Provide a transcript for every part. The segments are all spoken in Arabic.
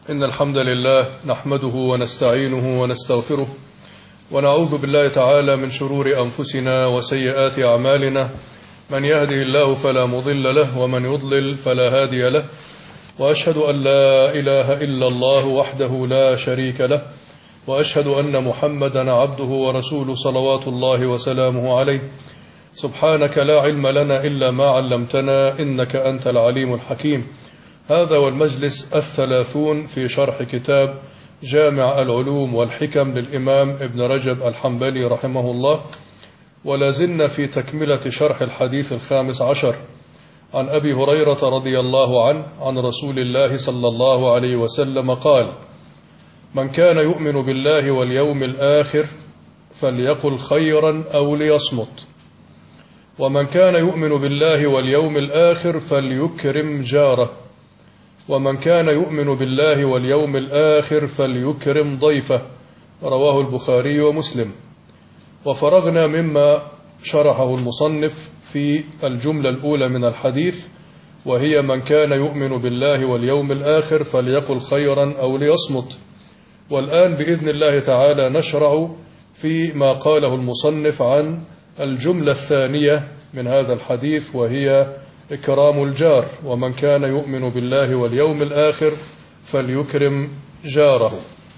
إن الحمد لله نحمده ونستعينه ونستغفره ونعوذ بالله تعالى من شرور أنفسنا وسيئات أعمالنا. من يهده الله فلا مضل له ومن يضلل فلا هادي له، وأشهد أن لا إله إلا الله وحده لا شريك له، وأشهد أن محمدا عبده ورسوله صلوات الله وسلامه عليه. سبحانك لا علم لنا إلا ما علمتنا إنك أنت العليم الحكيم. هذا والمجلس 30 في شرح كتاب جامع العلوم والحكم للإمام ابن رجب الحنبلي رحمه الله، ولازلنا في تكملة شرح الحديث 15 عن أبي هريرة رضي الله عنه عن رسول الله صلى الله عليه وسلم قال: من كان يؤمن بالله واليوم الآخر فليقل خيرا أو ليصمت، ومن كان يؤمن بالله واليوم الآخر فليكرم جاره، ومن كان يؤمن بالله واليوم الآخر فليكرم ضيفه. رواه البخاري ومسلم. وفرغنا مما شرحه المصنف في الجملة الأولى من الحديث، وهي من كان يؤمن بالله واليوم الآخر فليقل خيرا أو ليصمت. والآن بإذن الله تعالى نشرع في ما قاله المصنف عن الجملة الثانية من هذا الحديث، وهي إكرام الجار. ومن كان يؤمن بالله واليوم الآخر فليكرم جاره.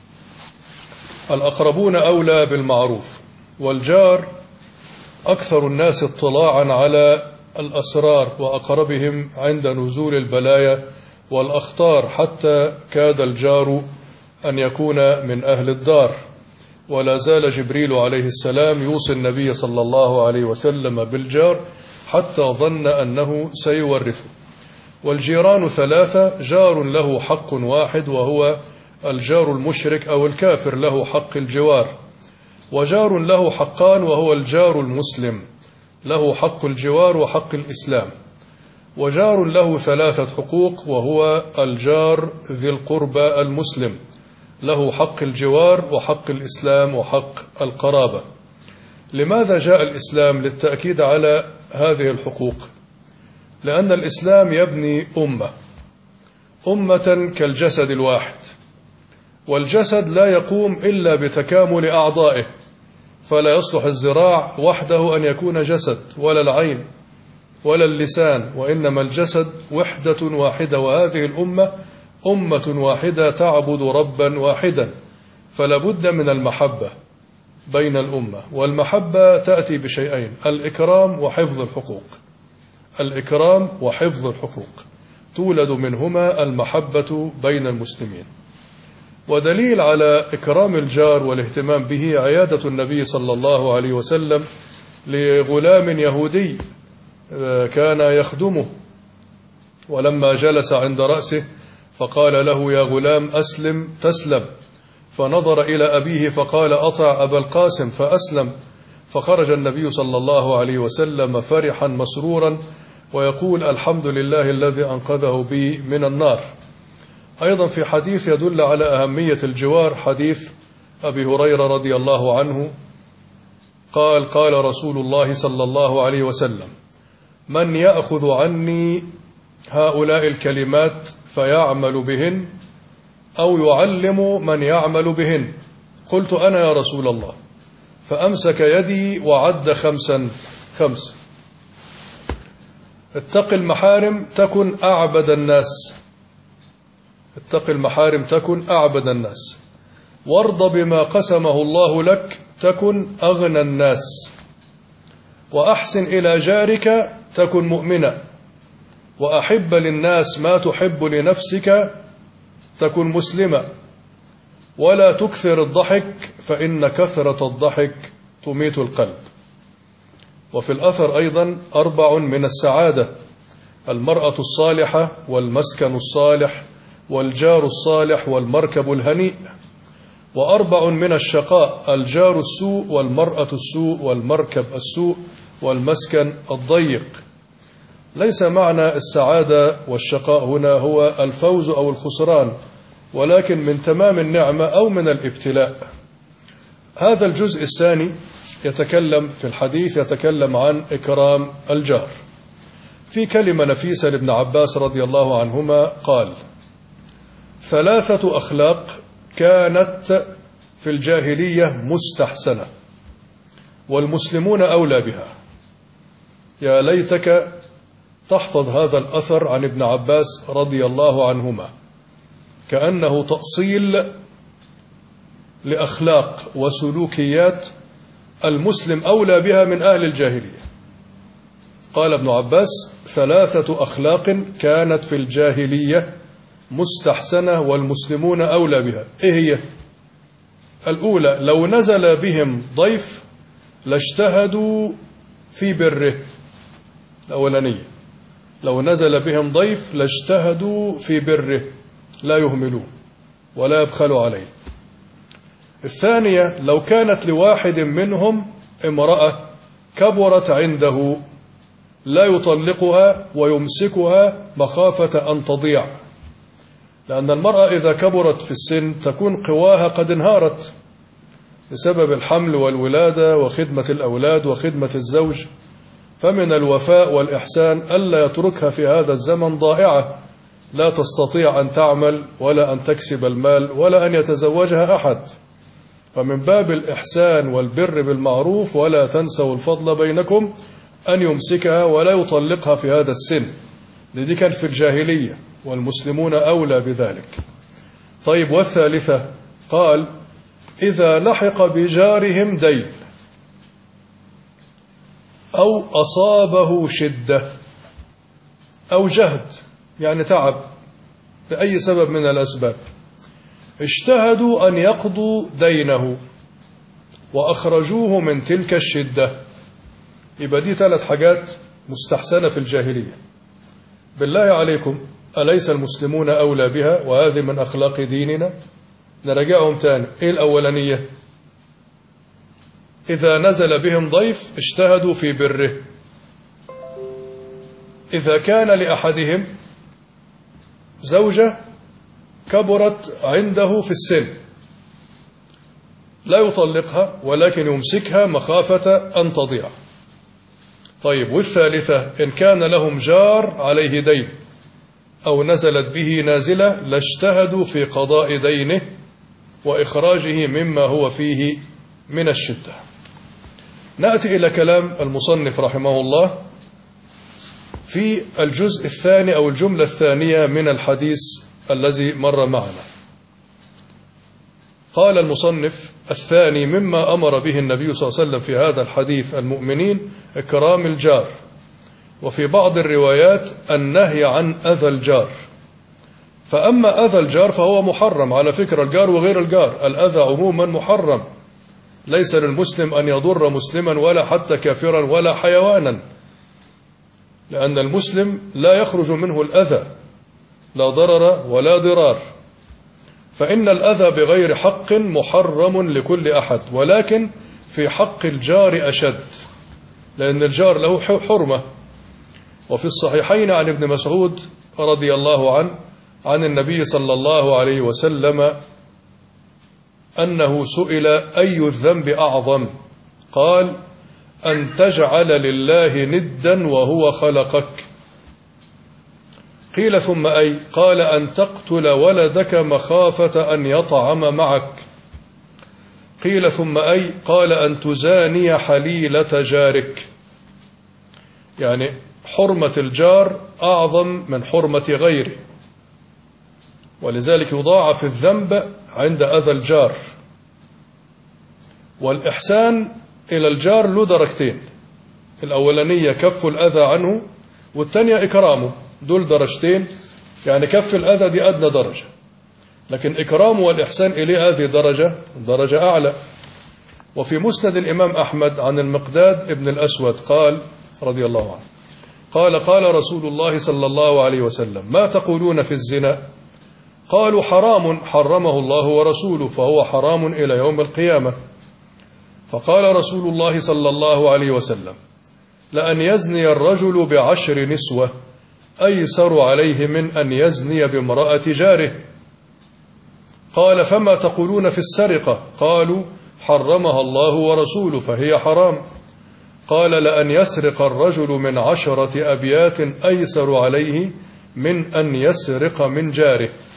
الأقربون أولى بالمعروف، والجار أكثر الناس اطلاعا على الأسرار وأقربهم عند نزول البلايا والأخطار، حتى كاد الجار أن يكون من أهل الدار. ولا زال جبريل عليه السلام يوصي النبي صلى الله عليه وسلم بالجار حتى ظن أنه سيورثه. والجيران 3: جار له حق واحد وهو الجار المشرك أو الكافر له حق الجوار، وجار له حقان وهو الجار المسلم له حق الجوار وحق الإسلام، وجار له 3 حقوق وهو الجار ذي القربى المسلم له حق الجوار وحق الإسلام وحق القرابة. لماذا جاء الإسلام؟ للتأكيد على هذه الحقوق، لأن الإسلام يبني أمة كالجسد الواحد، والجسد لا يقوم إلا بتكامل أعضائه، فلا يصلح الذراع وحده أن يكون جسد، ولا العين ولا اللسان، وإنما الجسد وحدة واحدة. وهذه الأمة أمة واحدة تعبد ربا واحدا، فلا بد من المحبة بين الأمة. والمحبة تأتي بشيئين: الإكرام وحفظ الحقوق. الإكرام وحفظ الحقوق تولد منهما المحبة بين المسلمين. ودليل على إكرام الجار والاهتمام به عيادة النبي صلى الله عليه وسلم لغلام يهودي كان يخدمه، ولما جلس عند رأسه فقال له: يا غلام أسلم تسلم. فنظر إلى أبيه فقال: أطع أبا القاسم، فأسلم. فخرج النبي صلى الله عليه وسلم فرحا مسرورا ويقول: الحمد لله الذي أنقذه بي من النار. أيضا في حديث يدل على أهمية الجوار، حديث أبي هريرة رضي الله عنه قال: قال رسول الله صلى الله عليه وسلم: من يأخذ عني هؤلاء الكلمات فيعمل بهن أو يعلم من يعمل بهن؟ قلت: أنا يا رسول الله. فأمسك يدي وعد 5: اتق المحارم تكن أعبد الناس، اتق المحارم تكن أعبد الناس، وارض بما قسمه الله لك تكن أغنى الناس، وأحسن إلى جارك تكن مؤمنا، وأحب للناس ما تحب لنفسك تكن مسلما، ولا تكثر الضحك فإن كثرة الضحك تميت القلب. وفي الأثر أيضا 4 من السعادة: المرأة الصالحة والمسكن الصالح والجار الصالح والمركب الهنيء. و4 من الشقاء: الجار السوء والمرأة السوء والمركب السوء والمسكن الضيق. ليس معنى السعادة والشقاء هنا هو الفوز أو الخسران، ولكن من تمام النعمة أو من الابتلاء. هذا الجزء الثاني يتكلم في الحديث يتكلم عن إكرام الجار. في كلمة نفيسة لابن عباس رضي الله عنهما قال: 3 أخلاق كانت في الجاهلية مستحسنة والمسلمون أولى بها. يا ليتك تحفظ هذا الأثر عن ابن عباس رضي الله عنهما، كأنه تأصيل لأخلاق وسلوكيات المسلم أولى بها من أهل الجاهلية. قال ابن عباس: 3 أخلاق كانت في الجاهلية مستحسنة والمسلمون أولى بها. إيه هي؟ الأولى: لو نزل بهم ضيف لاجتهدوا في بره. الأولانية: لو نزل بهم ضيف لاجتهدوا في بره، لا يهملوه ولا يبخلوا عليه. الثانية: لو كانت لواحد منهم امرأة كبرت عنده لا يطلقها ويمسكها مخافة أن تضيع، لأن المرأة إذا كبرت في السن تكون قواها قد انهارت بسبب الحمل والولادة وخدمة الأولاد وخدمة الزوج، فمن الوفاء والإحسان ألا يتركها في هذا الزمن ضائعة لا تستطيع أن تعمل ولا أن تكسب المال ولا أن يتزوجها أحد. فمن باب الإحسان والبر بالمعروف ولا تنسوا الفضل بينكم أن يمسكها ولا يطلقها في هذا السن، لذي كان في الجاهلية والمسلمون أولى بذلك. طيب، والثالثة قال: إذا لحق بجارهم دين أو أصابه شدة أو جهد، يعني تعب بأي سبب من الأسباب، اجتهدوا أن يقضوا دينه وأخرجوه من تلك الشدة. يبقى دي 3 حاجات مستحسنة في الجاهلية. بالله عليكم، أليس المسلمون أولى بها؟ وهذه من أخلاق ديننا. نراجعهم تاني. إيه الأولانية؟ إذا نزل بهم ضيف اجتهدوا في بره. إذا كان لأحدهم زوجة كبرت عنده في السن لا يطلقها ولكن يمسكها مخافة أن تضيع. طيب، والثالثة: إن كان لهم جار عليه دين أو نزلت به نازلة لاجتهدوا في قضاء دينه وإخراجه مما هو فيه من الشدة. نأتي إلى كلام المصنف رحمه الله في الجزء الثاني أو الجملة الثانية من الحديث الذي مر معنا. قال المصنف: الثاني مما أمر به النبي صلى الله عليه وسلم في هذا الحديث المؤمنين إكرام الجار، وفي بعض الروايات النهي عن أذى الجار. فأما أذى الجار فهو محرم على فكرة، الجار وغير الجار، الأذى عموما محرم. ليس للمسلم أن يضر مسلما ولا حتى كافرا ولا حيوانا، لأن المسلم لا يخرج منه الأذى، لا ضرر ولا ضرار. فإن الأذى بغير حق محرم لكل أحد، ولكن في حق الجار أشد، لأن الجار له حرمة. وفي الصحيحين عن ابن مسعود رضي الله عنه عن النبي صلى الله عليه وسلم أنه سئل: أي الذنب أعظم؟ قال: أن تجعل لله ندا وهو خلقك. قيل: ثم أي؟ قال: أن تقتل ولدك مخافة أن يطعم معك. قيل: ثم أي؟ قال: أن تزاني حليلة جارك. يعني حرمة الجار أعظم من حرمة غيره، ولذلك يضاعف الذنب عند أذى الجار. والإحسان إلى الجار له درجتين: الأولانية كف الأذى عنه، والثانية إكرامه. دول درجتين، يعني كف الأذى دي أدنى درجة، لكن إكرامه والإحسان إليه هذه درجة أعلى. وفي مسند الإمام أحمد عن المقداد ابن الأسود قال رضي الله عنه قال رسول الله صلى الله عليه وسلم: ما تقولون في الزنا؟ قالوا: حرام حرمه الله ورسوله، فهو حرام إلى يوم القيامة. فقال رسول الله صلى الله عليه وسلم: لأن يزني الرجل ب10 نسوة أيسر عليه من أن يزني بامرأة جاره. قال: فما تقولون في السرقة؟ قالوا: حرمها الله ورسوله فهي حرام. قال: لأن يسرق الرجل من 10 أبيات أيسر عليه من أن يسرق من جاره.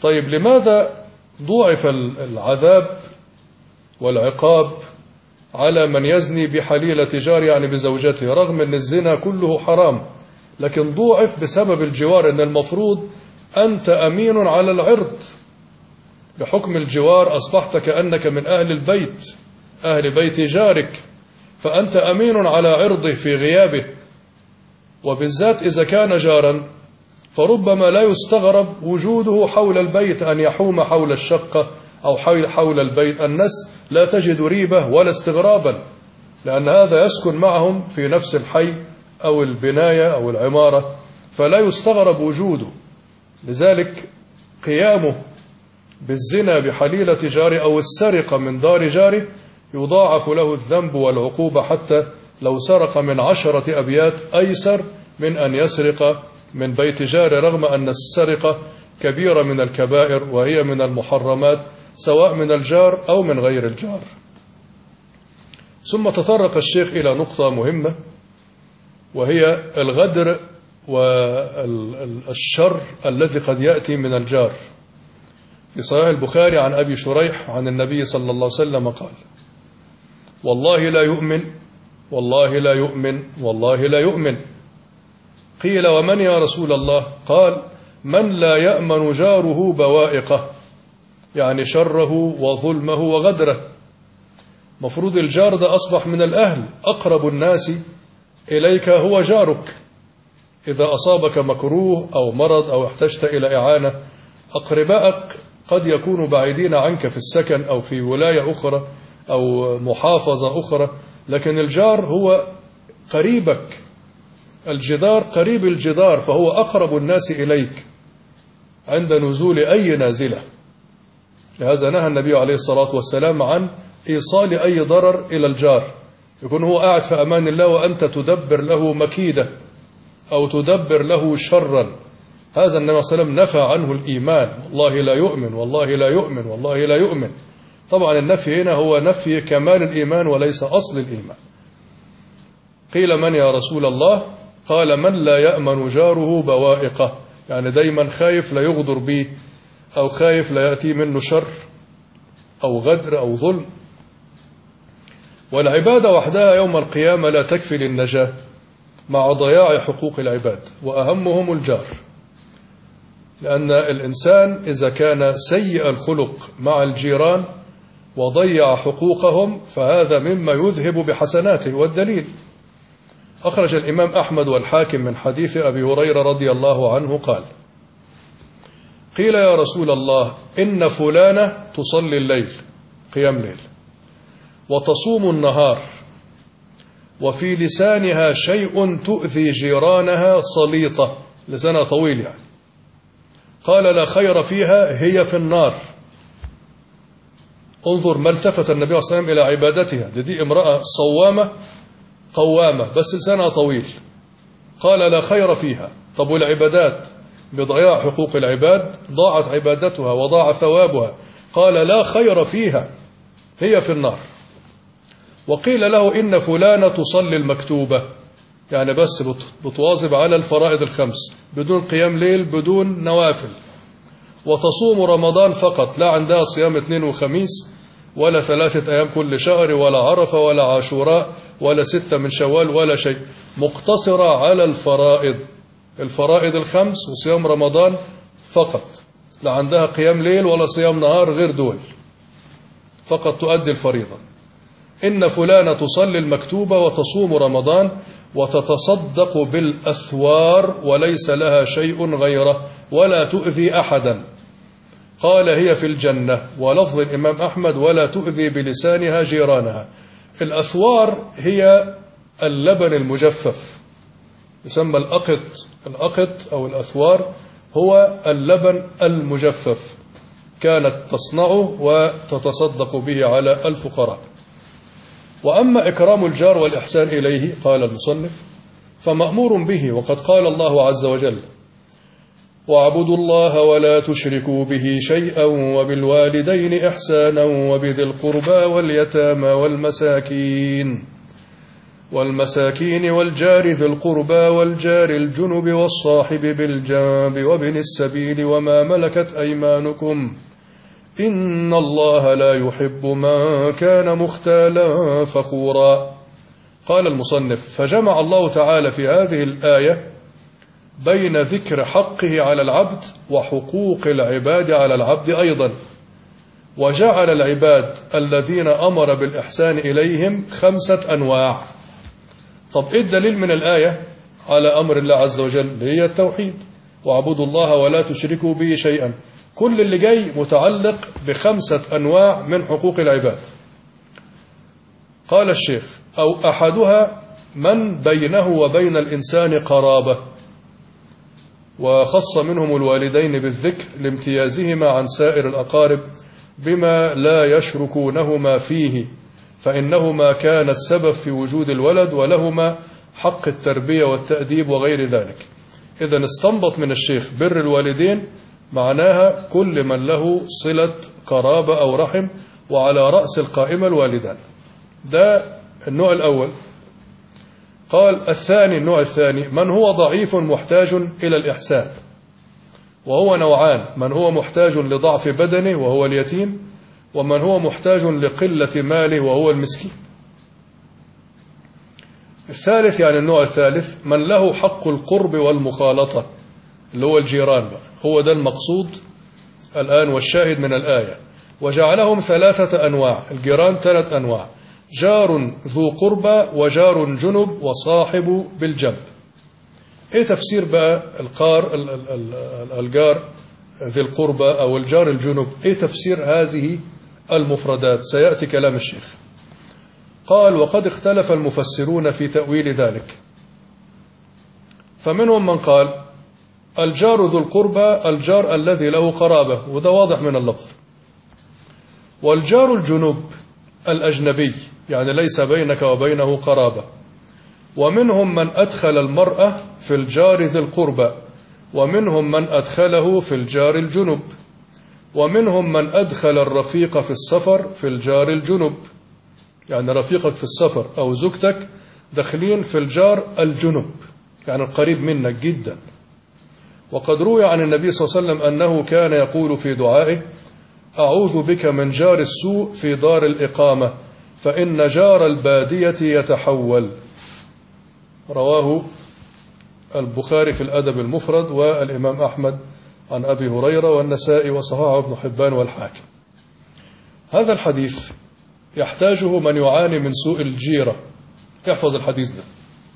طيب لماذا ضُعف العذاب والعقاب على من يزني بحليلة جار يعني بزوجته، رغم أن الزنا كله حرام، لكن ضُعف بسبب الجوار، أن المفروض أنت أمين على العرض، بحكم الجوار أصبحت كأنك من أهل البيت، أهل بيت جارك، فأنت أمين على عرضه في غيابه، وبالذات إذا كان جارا فربما لا يستغرب وجوده حول البيت، أن يحوم حول الشقة أو حول البيت، الناس لا تجد ريبة ولا استغرابا، لأن هذا يسكن معهم في نفس الحي أو البناية أو العمارة، فلا يستغرب وجوده. لذلك قيامه بالزنا بحليلة جاره أو السرقة من دار جاره يضاعف له الذنب والعقوبة، حتى لو سرق من 10 أبيات أيسر من أن يسرق من بيت جاره، رغم أن السرقة كبيرة من الكبائر وهي من المحرمات، سواء من الجار أو من غير الجار. ثم تطرق الشيخ إلى نقطة مهمة، وهي الغدر والشر الذي قد يأتي من الجار. في صحيح البخاري عن أبي شريح عن النبي صلى الله عليه وسلم قال: والله لا يؤمن، والله لا يؤمن، والله لا يؤمن. قيل: ومن يا رسول الله؟ قال: من لا يأمن جاره بوائقه، يعني شره وظلمه وغدره. مفروض الجار ده أصبح من الأهل، أقرب الناس إليك هو جارك. إذا أصابك مكروه أو مرض أو احتجت إلى إعانة، أقربائك قد يكونوا بعيدين عنك في السكن أو في ولاية أخرى أو محافظة أخرى، لكن الجار هو قريبك، الجدار قريب الجدار، فهو أقرب الناس إليك عند نزول أي نازلة. لهذا نهى النبي عليه الصلاة والسلام عن إيصال أي ضرر إلى الجار، يكون هو قاعد في أمان الله وأنت تدبر له مكيدة أو تدبر له شرا. هذا النبي صلى الله عليه وسلم نفى عنه الإيمان، والله لا يؤمن، والله لا يؤمن، والله لا يؤمن. طبعا النفي هنا هو نفي كمال الإيمان وليس أصل الإيمان. قيل: من يا رسول الله؟ قال: من لا يأمن جاره بوائقه، يعني دايما خايف لا يغدر به، أو خايف لا يأتي منه شر أو غدر أو ظلم. والعبادة وحدها يوم القيامة لا تكفي للنجاة مع ضياع حقوق العباد، وأهمهم الجار، لأن الإنسان إذا كان سيء الخلق مع الجيران وضيع حقوقهم فهذا مما يذهب بحسناته. والدليل أخرج الإمام أحمد والحاكم من حديث أبي هريرة رضي الله عنه قال: قيل: يا رسول الله، إن فلانة تصلي الليل، قيام ليل، وتصوم النهار، وفي لسانها شيء تؤذي جيرانها صليطة، لسانها طويل يعني. قال: لا خير فيها، هي في النار. انظر ما التفت النبي صلى الله عليه وسلم إلى عبادتها، دي امرأة صوامة قوامة بس لسانها طويل، قال: لا خير فيها. طب والعبادات بضياع حقوق العباد ضاعت عبادتها وضاع ثوابها، قال: لا خير فيها، هي في النار. وقيل له: إن فلانة تصلي المكتوبة، يعني بس بتواظب على الفرائض الخمس بدون قيام ليل بدون نوافل، وتصوم رمضان فقط، لا عندها صيام اثنين وخميس ولا 3 أيام كل شهر ولا عرفة ولا عاشوراء ولا 6 من شوال ولا شيء، مقتصرة على الفرائض الخمس وصيام رمضان فقط، لا عندها قيام ليل ولا صيام نهار غير دول، فقط تؤدي الفريضة. إن فلانة تصلي المكتوبة وتصوم رمضان وتتصدق بالأثوار وليس لها شيء غيره ولا تؤذي أحدا، قال: هي في الجنة. ولفظ الإمام أحمد: ولا تؤذي بلسانها جيرانها. الأثوار هي اللبن المجفف، يسمى الأقط أو الأثوار هو اللبن المجفف، كانت تصنعه وتتصدق به على الفقراء. وأما إكرام الجار والإحسان إليه، قال المصنف: فمأمور به، وقد قال الله عز وجل: واعبدوا الله ولا تشركوا به شيئا وبالوالدين إحسانا وبذي القربى واليتامى والمساكين والمساكين والجار ذي القربى والجار الجنب والصاحب بالجنب وابن السبيل وما ملكت أيمانكم إن الله لا يحب من كان مختالا فخورا. قال المصنف: فجمع الله تعالى في هذه الآية بين ذكر حقه على العبد وحقوق العباد على العبد أيضا، وجعل العباد الذين أمر بالإحسان إليهم 5 أنواع. طب إيه الدليل من الآية على أمر الله عز وجل؟ هي التوحيد، واعبدوا الله ولا تشركوا به شيئا. كل اللي جاي متعلق ب5 أنواع من حقوق العباد. قال الشيخ: أو أحدها من بينه وبين الإنسان قرابة، وخص منهم الوالدين بالذكر لامتيازهما عن سائر الأقارب بما لا يشركونهما فيه، فإنهما كان السبب في وجود الولد ولهما حق التربية والتأديب وغير ذلك. إذن استنبط من الشيخ بر الوالدين معناها كل من له صلة قرابة أو رحم، وعلى رأس القائمة الوالدان. ده النوع الأول. قال الثاني، النوع الثاني: من هو ضعيف محتاج إلى الإحسان، وهو نوعان: من هو محتاج لضعف بدنه وهو اليتيم، ومن هو محتاج لقلة ماله وهو المسكين. الثالث، يعني النوع الثالث: من له حق القرب والمخالطة، اللي هو الجيران بقى. هو ده المقصود الآن والشاهد من الآية. وجعلهم 3 أنواع، الجيران 3 أنواع: جار ذو قربى وجار جنب وصاحب بالجنب. ايه تفسير بقى الجار ذي القربى او الجار الجنب؟ ايه تفسير هذه المفردات؟ سيأتي كلام الشيخ. قال: وقد اختلف المفسرون في تأويل ذلك، فمنهم من قال الجار ذو القربى الجار الذي له قرابة، وده واضح من اللفظ. والجار الجنب الأجنبي، يعني ليس بينك وبينه قرابة. ومنهم من أدخل المرأة في الجار ذي القربى، ومنهم من أدخله في الجار الجنب، ومنهم من أدخل الرفيق في السفر في الجار الجنب، يعني رفيقك في السفر أو زوجتك داخلين في الجار الجنب، يعني القريب منك جدا. وقد روي عن النبي صلى الله عليه وسلم أنه كان يقول في دعائه: أعوذ بك من جار السوء في دار الإقامة فإن جار البادية يتحول. رواه البخاري في الأدب المفرد، والإمام أحمد عن أبي هريرة، والنسائي وصححه ابن حبان والحاكم. هذا الحديث يحتاجه من يعاني من سوء الجيرة. احفظ الحديث ده.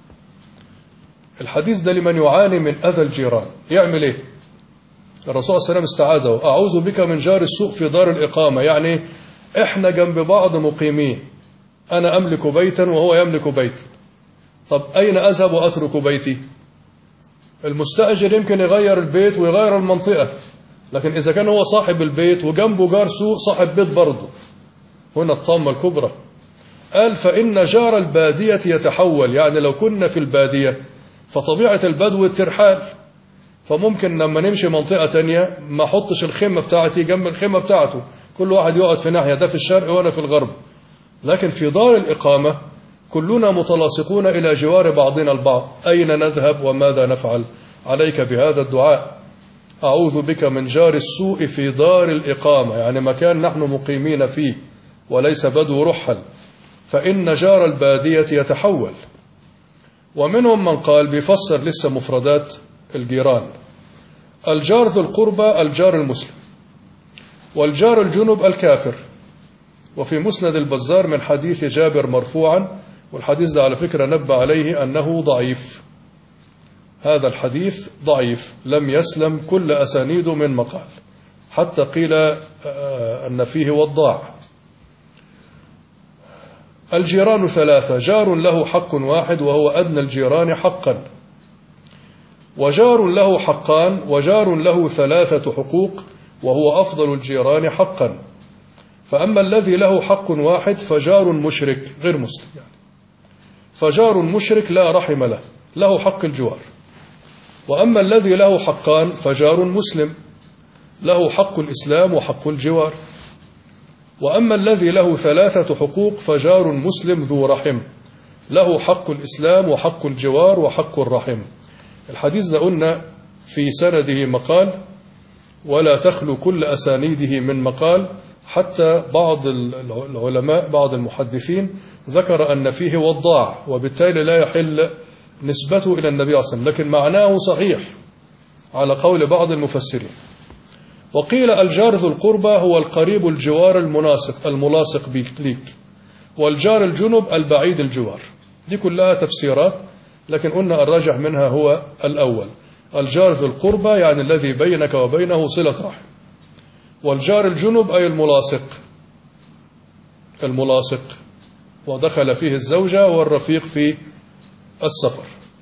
الحديث ده لمن يعاني من أذى الجيران. يعمل إيه؟ الرسول صلى الله عليه وسلم استعاذه: أعوذ بك من جار السوء في دار الإقامة، يعني إحنا جنب بعض مقيمين، أنا أملك بيتا وهو يملك بيتا. طب أين أذهب وأترك بيتي؟ المستأجر يمكن يغير البيت ويغير المنطقة، لكن إذا كان هو صاحب البيت وجنبه جار سوء صاحب بيت برضه، هنا الطامة الكبرى. قال: فإن جار البادية يتحول، يعني لو كنا في البادية فطبيعة البدو الترحال، فممكن لما نمشي منطقة تانية ما أحطش الخيمة بتاعتي جنب الخيمة بتاعته، كل واحد يقعد في ناحية، ده في الشرق وأنا في الغرب. لكن في دار الإقامة كلنا متلاصقون إلى جوار بعضنا البعض. أين نذهب وماذا نفعل؟ عليك بهذا الدعاء: أعوذ بك من جار السوء في دار الإقامة، يعني مكان نحن مقيمين فيه وليس بدو رحل، فإن جار البادية يتحول. ومنهم من قال بيفسر لسه مفردات الجيران: الجار ذو القربى الجار المسلم، والجار الجنب الكافر. وفي مسند البزار من حديث جابر مرفوعا، والحديث ده على فكرة نبه عليه أنه ضعيف. هذا الحديث ضعيف، لم يسلم كل أسانيده من مقال، حتى قيل أن فيه وضاع. الجيران 3: جار له حق واحد وهو أدنى الجيران حقا، وجار له حقان، وجار له 3 حقوق وهو أفضل الجيران حقا. فأما الذي له حق واحد فجار مشرك غير مسلم، يعني فجار مشرك لا رحم له، له حق الجوار. وأما الذي له حقان فجار مسلم له حق الإسلام وحق الجوار. وأما الذي له 3 حقوق فجار مسلم ذو رحم، له حق الإسلام وحق الجوار وحق الرحم. الحديث ده قلنا في سنده مقال، ولا تخلو كل أسانيده من مقال، حتى بعض العلماء بعض المحدثين ذكر أن فيه وضاع، وبالتالي لا يحل نسبته إلى النبي صلى الله عليه وسلم، لكن معناه صحيح على قول بعض المفسرين. وقيل الجار ذو القربى هو القريب الجوار الملاصق ليك، والجار الجنب البعيد الجوار. دي كلها تفسيرات، لكن قلنا الراجح منها هو الأول. الجار ذو القربى يعني الذي بينك وبينه صلة رحم، والجار الجنب أي الملاصق، ودخل فيه الزوجة والرفيق في السفر.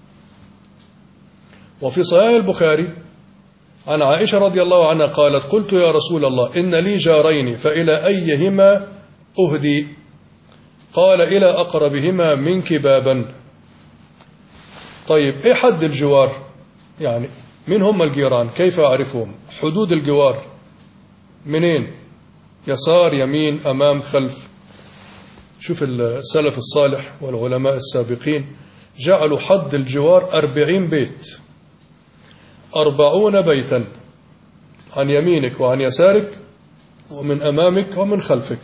وفي صحيح البخاري عن عائشة رضي الله عنها قالت: قلت يا رسول الله إن لي جارين فإلى أيهما أهدي؟ قال: إلى أقربهما منك بابا. طيب إيه حد الجوار؟ يعني من هم الجيران؟ كيف أعرفهم؟ حدود الجوار منين؟ يسار، يمين، أمام، خلف. شوف السلف الصالح والعلماء السابقين جعلوا حد الجوار 40 بيت، 40 بيتا، عن يمينك وعن يسارك ومن أمامك ومن خلفك.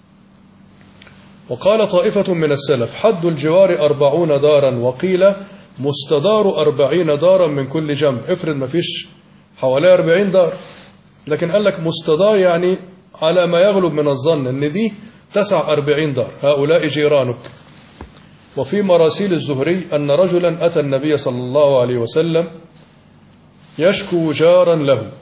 وقال طائفة من السلف: حد الجوار 40 دارا، وقيل مستدار 40 دارا من كل جنب. افرض ما فيش حوالي 40 دار، لكن قال لك مستدار، يعني على ما يغلب من الظن ان دي تسع 40 دار، هؤلاء جيرانك. وفي مراسيل الزهري أن رجلا أتى النبي صلى الله عليه وسلم يشكو جارا له،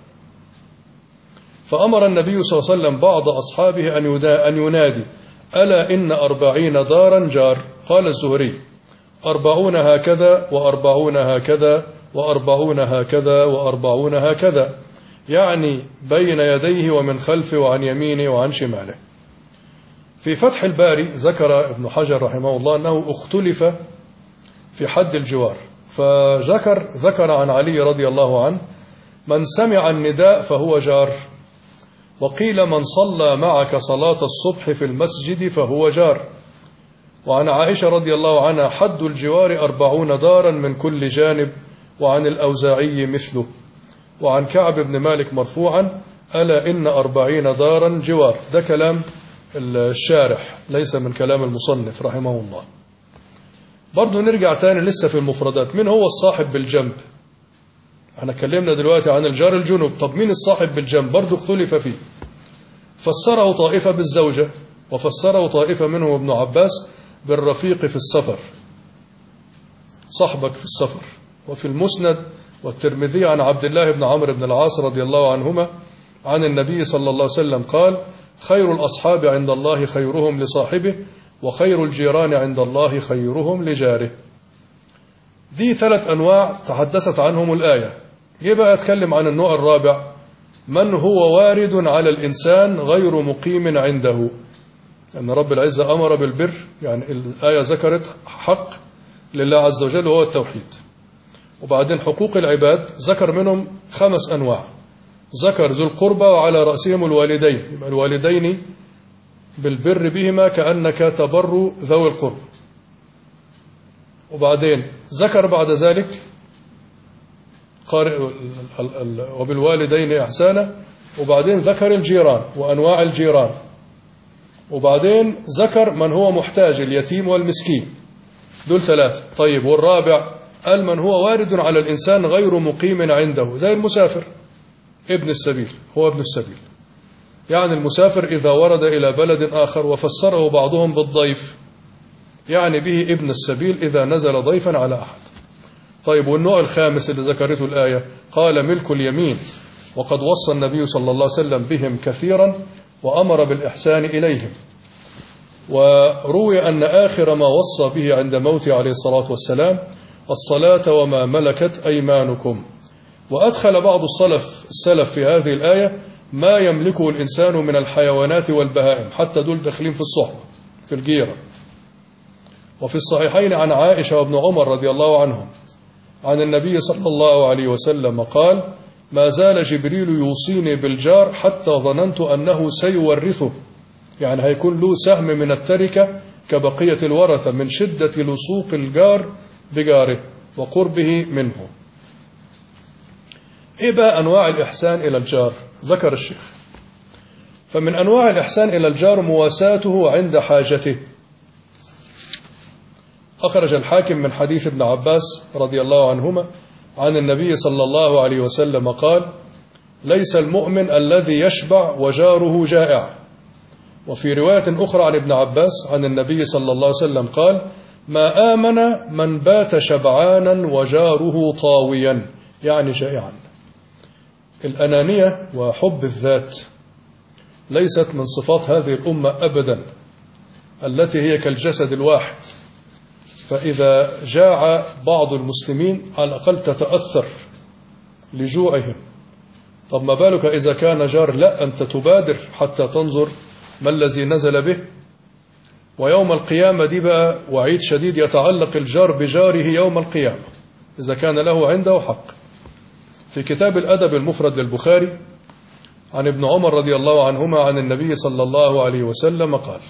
فأمر النبي صلى الله عليه وسلم بعض أصحابه أن ينادي: ألا إن 40 دارا جار. قال الزهري: 40 هكذا، و40 هكذا، و40 هكذا، و40 هكذا، يعني بين يديه ومن خلفه وعن يمينه وعن شماله. في فتح الباري ذكر ابن حجر رحمه الله أنه اختلف في حد الجوار، فذكر عن علي رضي الله عنه: من سمع النداء فهو جار، وقيل من صلى معك صلاة الصبح في المسجد فهو جار. وعن عائشة رضي الله عنها: حد الجوار 40 دارا من كل جانب. وعن الأوزاعي مثله. وعن كعب بن مالك مرفوعا: ألا إن 40 دارا جوار. ده كلام الشارح ليس من كلام المصنف رحمه الله. برضو نرجع تاني لسه في المفردات. من هو الصاحب بالجنب؟ احنا اتكلمنا دلوقتي عن الجار الجنوب، طب مين الصاحب بالجنب؟ برضو اختلف فيه. فسره طائفة بالزوجة، وفسره طائفة منهم ابن عباس بالرفيق في السفر، صاحبك في السفر. وفي المسند والترمذي عن عبد الله بن عمرو بن العاص رضي الله عنهما عن النبي صلى الله عليه وسلم قال: خير الأصحاب عند الله خيرهم لصاحبه، وخير الجيران عند الله خيرهم لجاره. دي 3 أنواع تحدثت عنهم الآية. يبقى أتكلم عن النوع الرابع: من هو وارد على الإنسان غير مقيم عنده. أن رب العزة أمر بالبر، يعني الآية ذكرت حق لله عز وجل وهو التوحيد، وبعدين حقوق العباد ذكر منهم 5 أنواع. ذكر ذو القربى وعلى رأسهم الوالدين، يبقى الوالدين بالبر بهما كأنك تبر ذوي القرب. وبعدين ذكر بعد ذلك وبالوالدين إحسانا، وبعدين ذكر الجيران وأنواع الجيران، وبعدين ذكر من هو محتاج، اليتيم والمسكين. دول 3. طيب والرابع قال: من هو وارد على الإنسان غير مقيم عنده، زي المسافر، ابن السبيل، هو ابن السبيل، يعني المسافر إذا ورد إلى بلد آخر. وفسره بعضهم بالضيف، يعني به ابن السبيل إذا نزل ضيفا على أحد. طيب والنوع الخامس اللي ذكرته الآية قال: ملك اليمين، وقد وصى النبي صلى الله عليه وسلم بهم كثيرا وأمر بالإحسان إليهم. وروي أن آخر ما وصى به عند موته عليه الصلاة والسلام: الصلاة وما ملكت أيمانكم. وأدخل بعض السلف في هذه الآية ما يملكه الإنسان من الحيوانات والبهائم، حتى دول داخلين في الصحبة في الجيرة. وفي الصحيحين عن عائشة وابن عمر رضي الله عنهم عن النبي صلى الله عليه وسلم قال: ما زال جبريل يوصيني بالجار حتى ظننت أنه سيورثه، يعني هيكون له سهم من التركة كبقية الورثة من شدة لصوق الجار بجاره وقربه منه. إيه بقى أنواع الإحسان إلى الجار؟ ذكر الشيخ: فمن أنواع الإحسان إلى الجار مواساته عند حاجته. أخرج الحاكم من حديث ابن عباس رضي الله عنهما عن النبي صلى الله عليه وسلم قال: ليس المؤمن الذي يشبع وجاره جائع. وفي رواية أخرى عن ابن عباس عن النبي صلى الله عليه وسلم قال: ما آمن من بات شبعانا وجاره طاويا، يعني جائعا. الأنانية وحب الذات ليست من صفات هذه الأمة أبدا، التي هي كالجسد الواحد، فإذا جاع بعض المسلمين على الأقل تتأثر لجوعهم. طب ما بالك إذا كان جار؟ لا، أنت تبادر حتى تنظر ما الذي نزل به. ويوم القيامة دي بقى وعيد شديد يتعلق الجار بجاره يوم القيامة إذا كان له عنده حق. في كتاب الأدب المفرد للبخاري عن ابن عمر رضي الله عنهما عن النبي صلى الله عليه وسلم قال: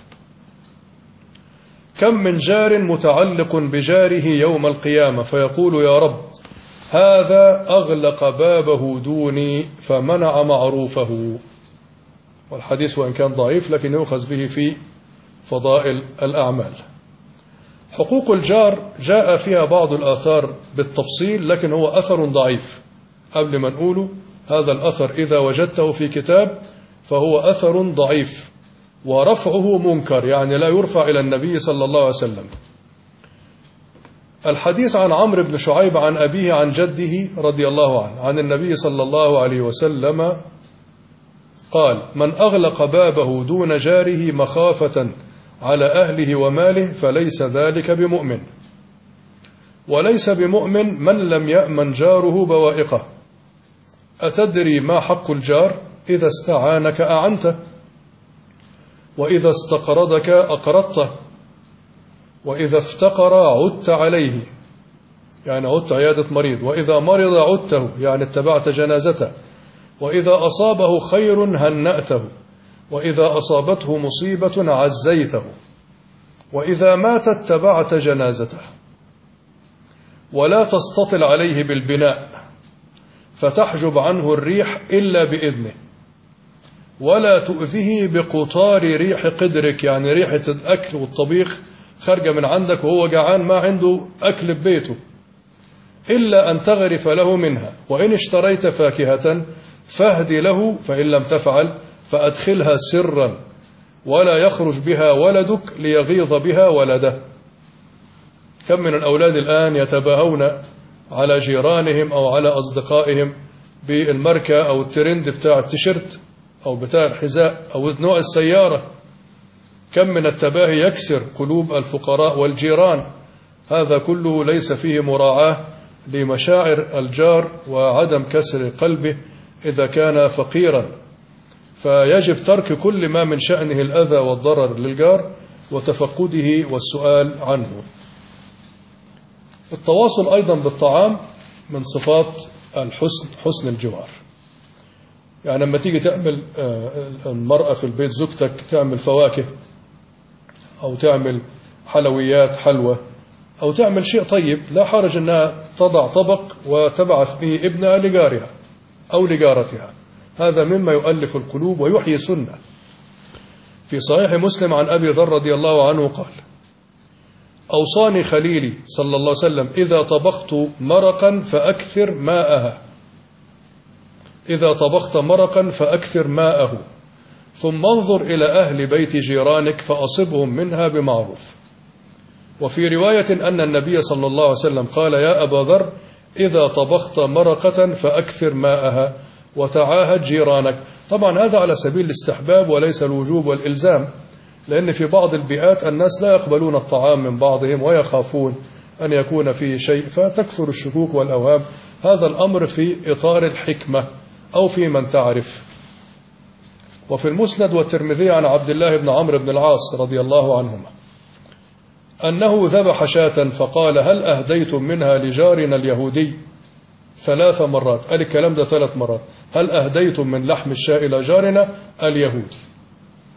كم من جار متعلق بجاره يوم القيامة فيقول: يا رب، هذا أغلق بابه دوني فمنع معروفه. والحديث وإن كان ضعيف لكن يؤخذ به في فضائل الأعمال. حقوق الجار جاء فيها بعض الآثار بالتفصيل، لكن هو أثر ضعيف. قبل ما نقوله هذا الأثر إذا وجدته في كتاب فهو أثر ضعيف، ورفعه منكر، يعني لا يرفع إلى النبي صلى الله عليه وسلم. الحديث عن عمرو بن شعيب عن أبيه عن جده رضي الله عنه عن النبي صلى الله عليه وسلم قال: من أغلق بابه دون جاره مخافة على أهله وماله فليس ذلك بمؤمن. وليس بمؤمن من لم يأمن جاره بوائقه. أتدري ما حق الجار؟ إذا استعانك أعنته، وإذا استقرضك أقرضته، وإذا افتقر عدت عليه، يعني عدت عيادة مريض، وإذا مرض عدته، يعني اتبعت جنازته، وإذا أصابه خير هنأته، وإذا أصابته مصيبة عزيته، وإذا مات اتبعت جنازته. ولا تستطل عليه بالبناء فتحجب عنه الريح إلا بإذنه، ولا تؤذيه بقطار ريح قدرك، يعني ريحة الأكل والطبيخ خارجة من عندك وهو جعان ما عنده أكل ببيته، إلا أن تغرف له منها. وإن اشتريت فاكهة فاهدي له، فإن لم تفعل فأدخلها سرا ولا يخرج بها ولدك ليغيظ بها ولده. كم من الأولاد الآن يتباهون على جيرانهم أو على أصدقائهم بالماركة أو الترند بتاع التيشيرت أو بتاع الحذاء أو نوع السيارة. كم من التباهي يكسر قلوب الفقراء والجيران. هذا كله ليس فيه مراعاة لمشاعر الجار وعدم كسر قلبه إذا كان فقيرا. فيجب ترك كل ما من شأنه الأذى والضرر للجار وتفقده والسؤال عنه. التواصل أيضا بالطعام من صفات الحسن، حسن الجوار. يعني لما تيجي تعمل المرأة في البيت زوجتك تعمل فواكه أو تعمل حلويات حلوة أو تعمل شيء طيب، لا حرج أنها تضع طبق وتبعث به ابنها لجارها أو لجارتها. هذا مما يؤلف القلوب ويحيي سنة. في صحيح مسلم عن أبي ذر رضي الله عنه قال: أوصاني خليلي صلى الله عليه وسلم إذا طبخت مرقا فأكثر ماءها، إذا طبخت مرقا فأكثر ماءه، ثم انظر إلى أهل بيت جيرانك فأصبهم منها بمعروف. وفي رواية أن النبي صلى الله عليه وسلم قال: يا أبا ذر، إذا طبخت مرقة فأكثر ماءها وتعاهد جيرانك. طبعا هذا على سبيل الاستحباب وليس الوجوب والإلزام، لأن في بعض البيئات الناس لا يقبلون الطعام من بعضهم ويخافون أن يكون فيه شيء فتكثر الشكوك والأوهام. هذا الأمر في إطار الحكمة أو في من تعرف. وفي المسند والترمذي عن عبد الله بن عمرو بن العاص رضي الله عنهما أنه ذبح شاة فقال: هل أهديتم منها لجارنا اليهودي؟ 3 مرات. قال الكلام ده 3 مرات: هل أهديتم من لحم الشاة إلى جارنا اليهودي؟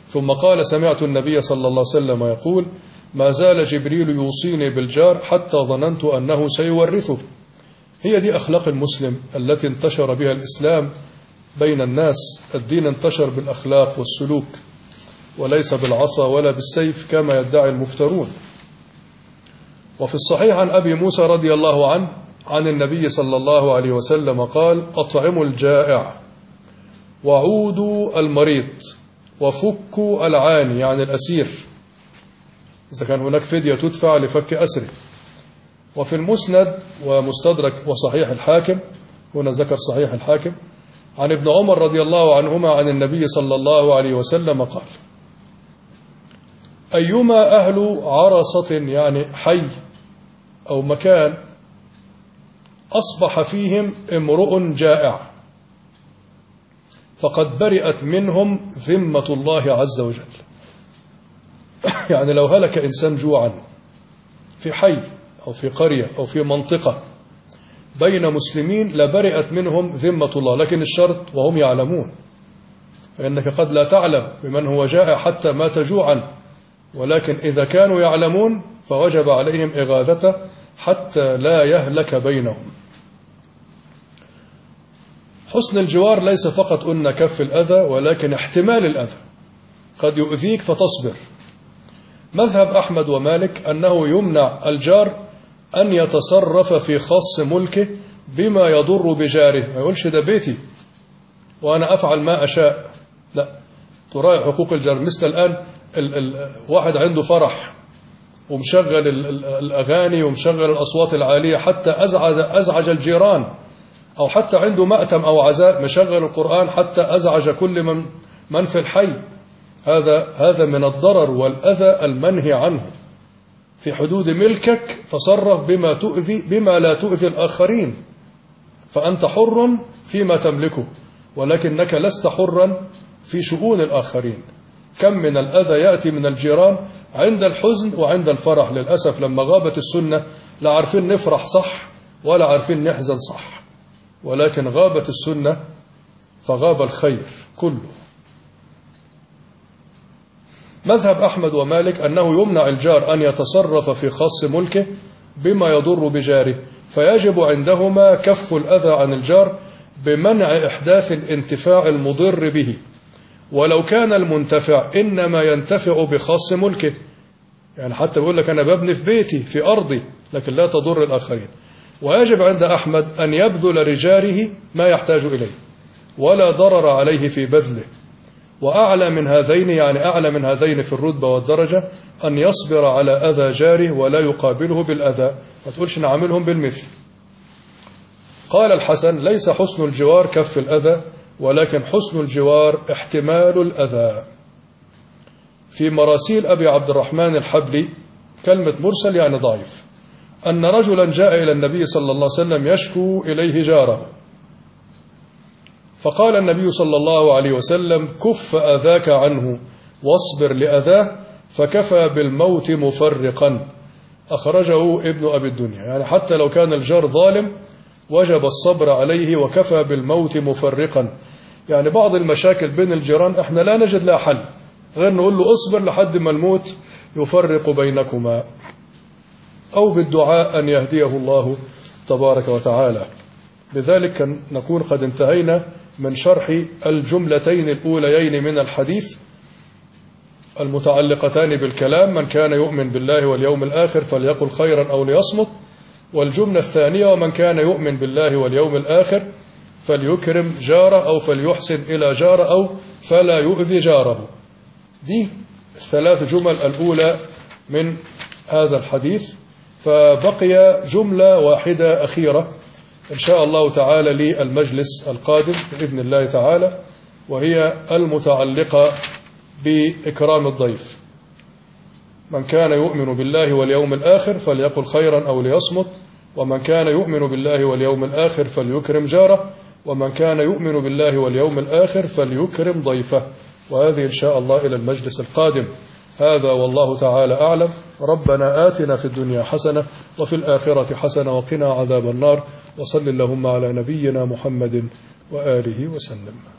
ثم قال سمعت النبي صلى الله عليه وسلم يقول ما زال جبريل يوصيني بالجار حتى ظننت أنه سيورثه. هي دي أخلاق المسلم التي انتشر بها الإسلام بين الناس. الدين انتشر بالأخلاق والسلوك وليس بالعصا ولا بالسيف كما يدعي المفترون. وفي الصحيح عن أبي موسى رضي الله عنه عن النبي صلى الله عليه وسلم قال أطعموا الجائع وعودوا المريض وفكوا العاني يعني الأسير إذا كان هناك فدية تدفع لفك أسره. وفي المسند ومستدرك وصحيح الحاكم، هنا ذكر صحيح الحاكم، عن ابن عمر رضي الله عنهما عن النبي صلى الله عليه وسلم قال أيما أهل عرصة يعني حي أو مكان أصبح فيهم امرؤ جائع فقد برئت منهم ذمة الله عز وجل. يعني لو هلك إنسان جوعا في حي أو في قرية أو في منطقة بين مسلمين لبرئت منهم ذمة الله، لكن الشرط وهم يعلمون، فإنك قد لا تعلم بمن هو جائع حتى مات جوعا، ولكن إذا كانوا يعلمون فوجب عليهم إغاثته حتى لا يهلك بينهم. حسن الجوار ليس فقط قلنا كف الأذى ولكن احتمال الأذى، قد يؤذيك فتصبر. مذهب أحمد ومالك أنه يمنع الجار أن يتصرف في خاص ملكه بما يضر بجاره، ما يقولش ده بيتي وأنا أفعل ما أشاء، لا، تراعي حقوق الجار. مثل الآن واحد عنده فرح ومشغل الأغاني ومشغل الأصوات العالية حتى أزعج الجيران، أو حتى عنده مأتم أو عزاء مشغل القرآن حتى أزعج كل من في الحي. هذا من الضرر والأذى المنهي عنه. في حدود ملكك تصرف بما لا تؤذي الآخرين، فأنت حر فيما تملكه ولكنك لست حرا في شؤون الآخرين. كم من الأذى يأتي من الجيران عند الحزن وعند الفرح. للأسف لما غابت السنة لا عارفين نفرح صح ولا عارفين نحزن صح، ولكن غابت السنة فغاب الخير كله. مذهب أحمد ومالك أنه يمنع الجار أن يتصرف في خاص ملكه بما يضر بجاره، فيجب عندهما كف الأذى عن الجار بمنع إحداث الانتفاع المضر به، ولو كان المنتفع إنما ينتفع بخاص ملكه. يعني حتى بيقول لك أنا ببني في بيتي في أرضي لكن لا تضر الآخرين. ويجب عند أحمد أن يبذل لجاره ما يحتاج إليه ولا ضرر عليه في بذله. وأعلى من هذين يعني أعلى من هذين في الرتبة والدرجة أن يصبر على أذى جاره ولا يقابله بالأذى، ما تقولش نعملهم بالمثل. قال الحسن ليس حسن الجوار كف الأذى ولكن حسن الجوار احتمال الأذى. في مراسيل أبي عبد الرحمن الحبلي كلمة مرسل يعني ضعيف، أن رجلا جاء إلى النبي صلى الله عليه وسلم يشكو إليه جاره، فقال النبي صلى الله عليه وسلم كف أذاك عنه واصبر لأذاه فكفى بالموت مفرقا. أخرجه ابن أبي الدنيا. يعني حتى لو كان الجار ظالم وجب الصبر عليه وكفى بالموت مفرقا. يعني بعض المشاكل بين الجيران احنا لا نجد لها حل غير نقول له اصبر لحد ما الموت يفرق بينكما، أو بالدعاء أن يهديه الله تبارك وتعالى. بذلك نكون قد انتهينا من شرح الجملتين الأوليين من الحديث المتعلقتان بالكلام: من كان يؤمن بالله واليوم الآخر فليقل خيرا أو ليصمت. والجملة الثانية: ومن كان يؤمن بالله واليوم الآخر فليكرم جاره أو فليحسن إلى جاره أو فلا يؤذي جاره. دي الثلاث جمل الأولى من هذا الحديث. فبقي جملة واحدة أخيرة إن شاء الله تعالى للمجلس القادم بإذن الله تعالى، وهي المتعلقة بإكرام الضيف. من كان يؤمن بالله واليوم الآخر فليقل خيرا أو ليصمت، ومن كان يؤمن بالله واليوم الآخر فليكرم جاره، ومن كان يؤمن بالله واليوم الآخر فليكرم ضيفه. وهذه إن شاء الله إلى المجلس القادم. هذا والله تعالى أعلم. ربنا آتنا في الدنيا حسنة وفي الآخرة حسنة وقنا عذاب النار، وصل اللهم على نبينا محمد وآله وسلم.